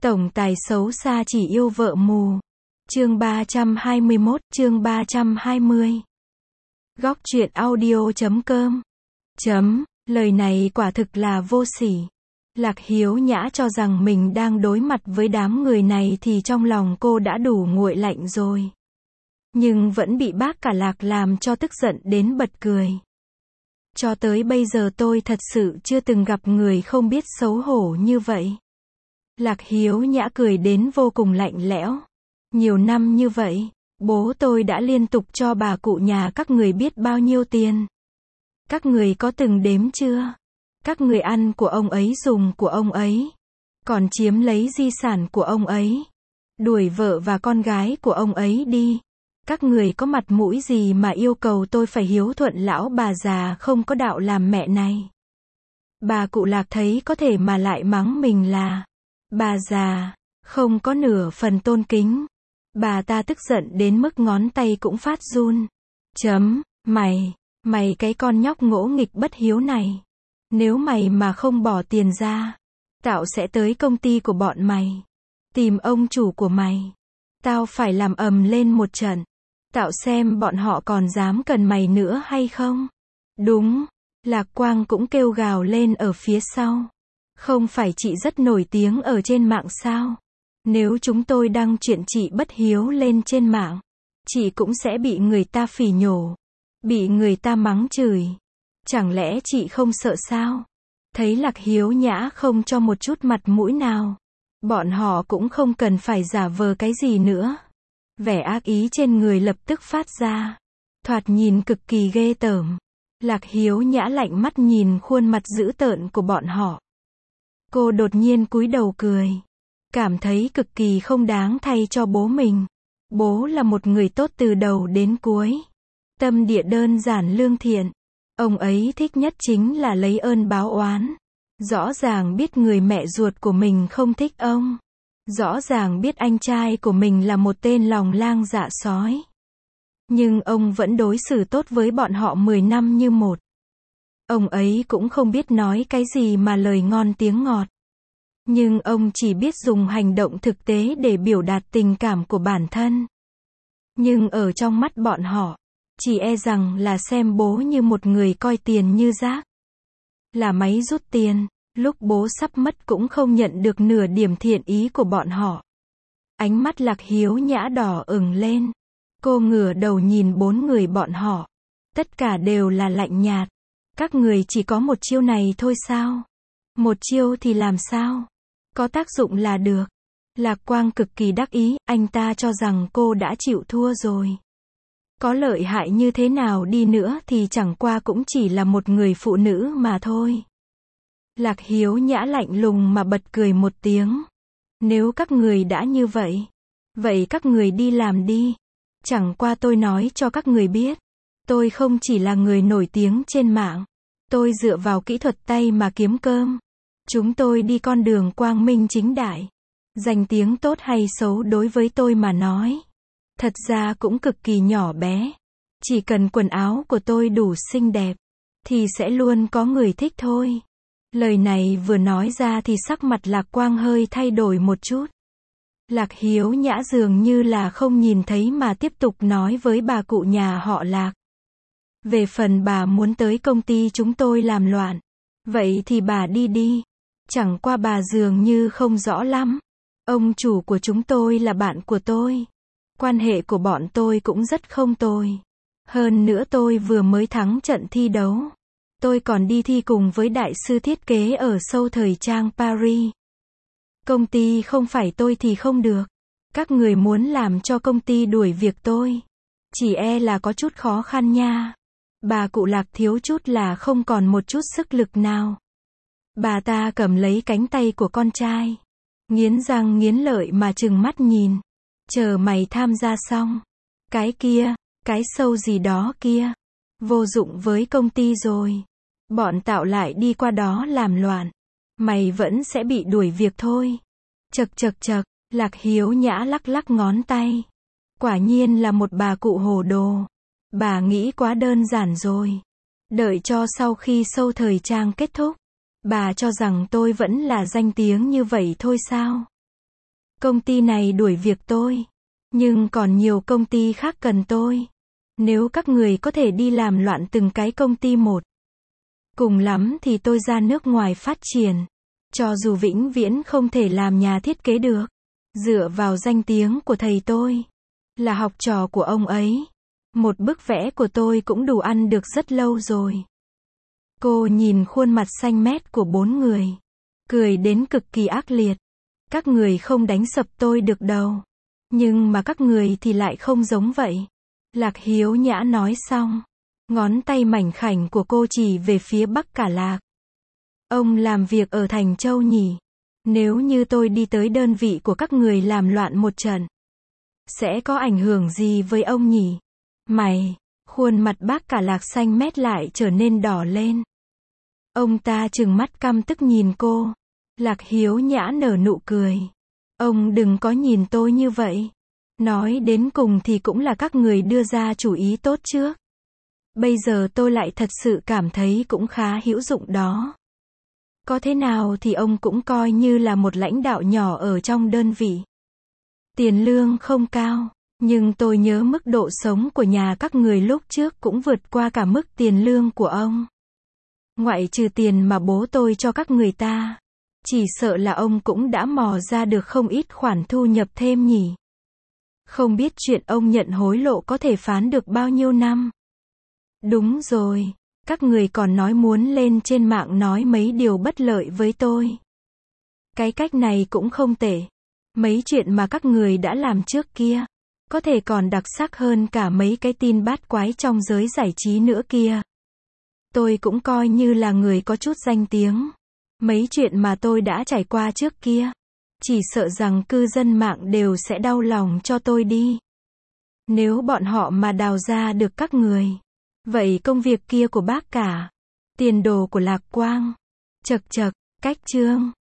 Tổng tài xấu xa chỉ yêu vợ mù. Chương 321, chương 320. Góc truyện audio.com. Lời này quả thực là vô sỉ. Lạc Hiếu Nhã cho rằng mình đang đối mặt với đám người này thì trong lòng cô đã đủ nguội lạnh rồi. Nhưng vẫn bị bác cả Lạc làm cho tức giận đến bật cười. Cho tới bây giờ tôi thật sự chưa từng gặp người không biết xấu hổ như vậy. Lạc Hiếu Nhã cười đến vô cùng lạnh lẽo. Nhiều năm như vậy, bố tôi đã liên tục cho bà cụ nhà các người biết bao nhiêu tiền. Các người có từng đếm chưa? Các người ăn của ông ấy, dùng của ông ấy, còn chiếm lấy di sản của ông ấy, đuổi vợ và con gái của ông ấy đi. Các người có mặt mũi gì mà yêu cầu tôi phải hiếu thuận lão bà già không có đạo làm mẹ này? Bà cụ Lạc thấy có thể mà lại mắng mình là bà già, không có nửa phần tôn kính. Bà ta tức giận đến mức ngón tay cũng phát run. Mày cái con nhóc ngỗ nghịch bất hiếu này. Nếu mày mà không bỏ tiền ra, tao sẽ tới công ty của bọn mày, tìm ông chủ của mày. Tao phải làm ầm lên một trận. Tao xem bọn họ còn dám cần mày nữa hay không. Đúng, Lạc Quang cũng kêu gào lên ở phía sau. Không phải chị rất nổi tiếng ở trên mạng sao? Nếu chúng tôi đăng chuyện chị bất hiếu lên trên mạng, chị cũng sẽ bị người ta phỉ nhổ, bị người ta mắng chửi. Chẳng lẽ chị không sợ sao? Thấy Lạc Hiếu Nhã không cho một chút mặt mũi nào, bọn họ cũng không cần phải giả vờ cái gì nữa. Vẻ ác ý trên người lập tức phát ra, thoạt nhìn cực kỳ ghê tởm. Lạc Hiếu Nhã lạnh mắt nhìn khuôn mặt dữ tợn của bọn họ. Cô đột nhiên cúi đầu cười, cảm thấy cực kỳ không đáng thay cho bố mình. Bố là một người tốt từ đầu đến cuối, tâm địa đơn giản lương thiện. Ông ấy thích nhất chính là lấy ơn báo oán. Rõ ràng biết người mẹ ruột của mình không thích ông. Rõ ràng biết anh trai của mình là một tên lòng lang dạ sói. Nhưng ông vẫn đối xử tốt với bọn họ 10 năm như một. Ông ấy cũng không biết nói cái gì mà lời ngon tiếng ngọt. Nhưng ông chỉ biết dùng hành động thực tế để biểu đạt tình cảm của bản thân. Nhưng ở trong mắt bọn họ, chỉ e rằng là xem bố như một người coi tiền như rác. Là máy rút tiền, lúc bố sắp mất cũng không nhận được nửa điểm thiện ý của bọn họ. Ánh mắt Lạc Hiếu Nhã đỏ ửng lên. Cô ngửa đầu nhìn bốn người bọn họ. Tất cả đều là lạnh nhạt. Các người chỉ có một chiêu này thôi sao? Một chiêu thì làm sao? Có tác dụng là được. Lạc Quang cực kỳ đắc ý, anh ta cho rằng cô đã chịu thua rồi. Có lợi hại như thế nào đi nữa thì chẳng qua cũng chỉ là một người phụ nữ mà thôi. Lạc Hiếu Nhã lạnh lùng mà bật cười một tiếng. Nếu các người đã như vậy, vậy các người đi làm đi. Chẳng qua tôi nói cho các người biết, tôi không chỉ là người nổi tiếng trên mạng. Tôi dựa vào kỹ thuật tay mà kiếm cơm. Chúng tôi đi con đường quang minh chính đại. Danh tiếng tốt hay xấu đối với tôi mà nói, thật ra cũng cực kỳ nhỏ bé. Chỉ cần quần áo của tôi đủ xinh đẹp, thì sẽ luôn có người thích thôi. Lời này vừa nói ra thì sắc mặt Lạc Quang hơi thay đổi một chút. Lạc Hiếu Nhã dường như là không nhìn thấy mà tiếp tục nói với bà cụ nhà họ Lạc. Về phần bà muốn tới công ty chúng tôi làm loạn, vậy thì bà đi đi. Chẳng qua bà dường như không rõ lắm. Ông chủ của chúng tôi là bạn của tôi. Quan hệ của bọn tôi cũng rất không tồi. Hơn nữa tôi vừa mới thắng trận thi đấu. Tôi còn đi thi cùng với đại sư thiết kế ở show thời trang Paris. Công ty không phải tôi thì không được. Các người muốn làm cho công ty đuổi việc tôi, chỉ e là có chút khó khăn nha. Bà cụ Lạc thiếu chút là không còn một chút sức lực nào. Bà ta cầm lấy cánh tay của con trai, nghiến răng nghiến lợi mà trừng mắt nhìn. Chờ mày tham gia xong, cái kia, cái show gì đó kia, vô dụng với công ty rồi. Bọn tao lại đi qua đó làm loạn, mày vẫn sẽ bị đuổi việc thôi. Chậc, Lạc Hiếu Nhã lắc lắc ngón tay. Quả nhiên là một bà cụ hồ đồ. Bà nghĩ quá đơn giản rồi. Đợi cho sau khi show thời trang kết thúc, bà cho rằng tôi vẫn là danh tiếng như vậy thôi sao? Công ty này đuổi việc tôi. Nhưng còn nhiều công ty khác cần tôi. Nếu các người có thể đi làm loạn từng cái công ty một. Cùng lắm thì tôi ra nước ngoài phát triển. Cho dù vĩnh viễn không thể làm nhà thiết kế được. Dựa vào danh tiếng của thầy tôi. Là học trò của ông ấy. Một bức vẽ của tôi cũng đủ ăn được rất lâu rồi. Cô nhìn khuôn mặt xanh mét của 4 người. Cười đến cực kỳ ác liệt. Các người không đánh sập tôi được đâu. Nhưng mà các người thì lại không giống vậy. Lạc Hiếu Nhã nói xong. Ngón tay mảnh khảnh của cô chỉ về phía Bắc Cả Lạc. Ông làm việc ở Thành Châu nhỉ? Nếu như tôi đi tới đơn vị của các người làm loạn một trận. Sẽ có ảnh hưởng gì với ông nhỉ? Mày, khuôn mặt Bác Cả Lạc xanh mét lại trở nên đỏ lên. Ông ta trừng mắt căm tức nhìn cô. Lạc Hiếu Nhã nở nụ cười. Ông đừng có nhìn tôi như vậy. Nói đến cùng thì cũng là các người đưa ra chủ ý tốt trước. Bây giờ tôi lại thật sự cảm thấy cũng khá hữu dụng đó. Có thế nào thì ông cũng coi như là một lãnh đạo nhỏ ở trong đơn vị. Tiền lương không cao, nhưng tôi nhớ mức độ sống của nhà các người lúc trước cũng vượt qua cả mức tiền lương của ông. Ngoại trừ tiền mà bố tôi cho các người ta. Chỉ sợ là ông cũng đã mò ra được không ít khoản thu nhập thêm nhỉ. Không biết chuyện ông nhận hối lộ có thể phán được bao nhiêu năm. Đúng rồi, các người còn nói muốn lên trên mạng nói mấy điều bất lợi với tôi. Cái cách này cũng không tệ. Mấy chuyện mà các người đã làm trước kia, có thể còn đặc sắc hơn cả mấy cái tin bát quái trong giới giải trí nữa kia. Tôi cũng coi như là người có chút danh tiếng. Mấy chuyện mà tôi đã trải qua trước kia, chỉ sợ rằng cư dân mạng đều sẽ đau lòng cho tôi đi. Nếu bọn họ mà đào ra được các người, vậy công việc kia của bác cả, tiền đồ của Lạc Quang, chật chật, cách chương.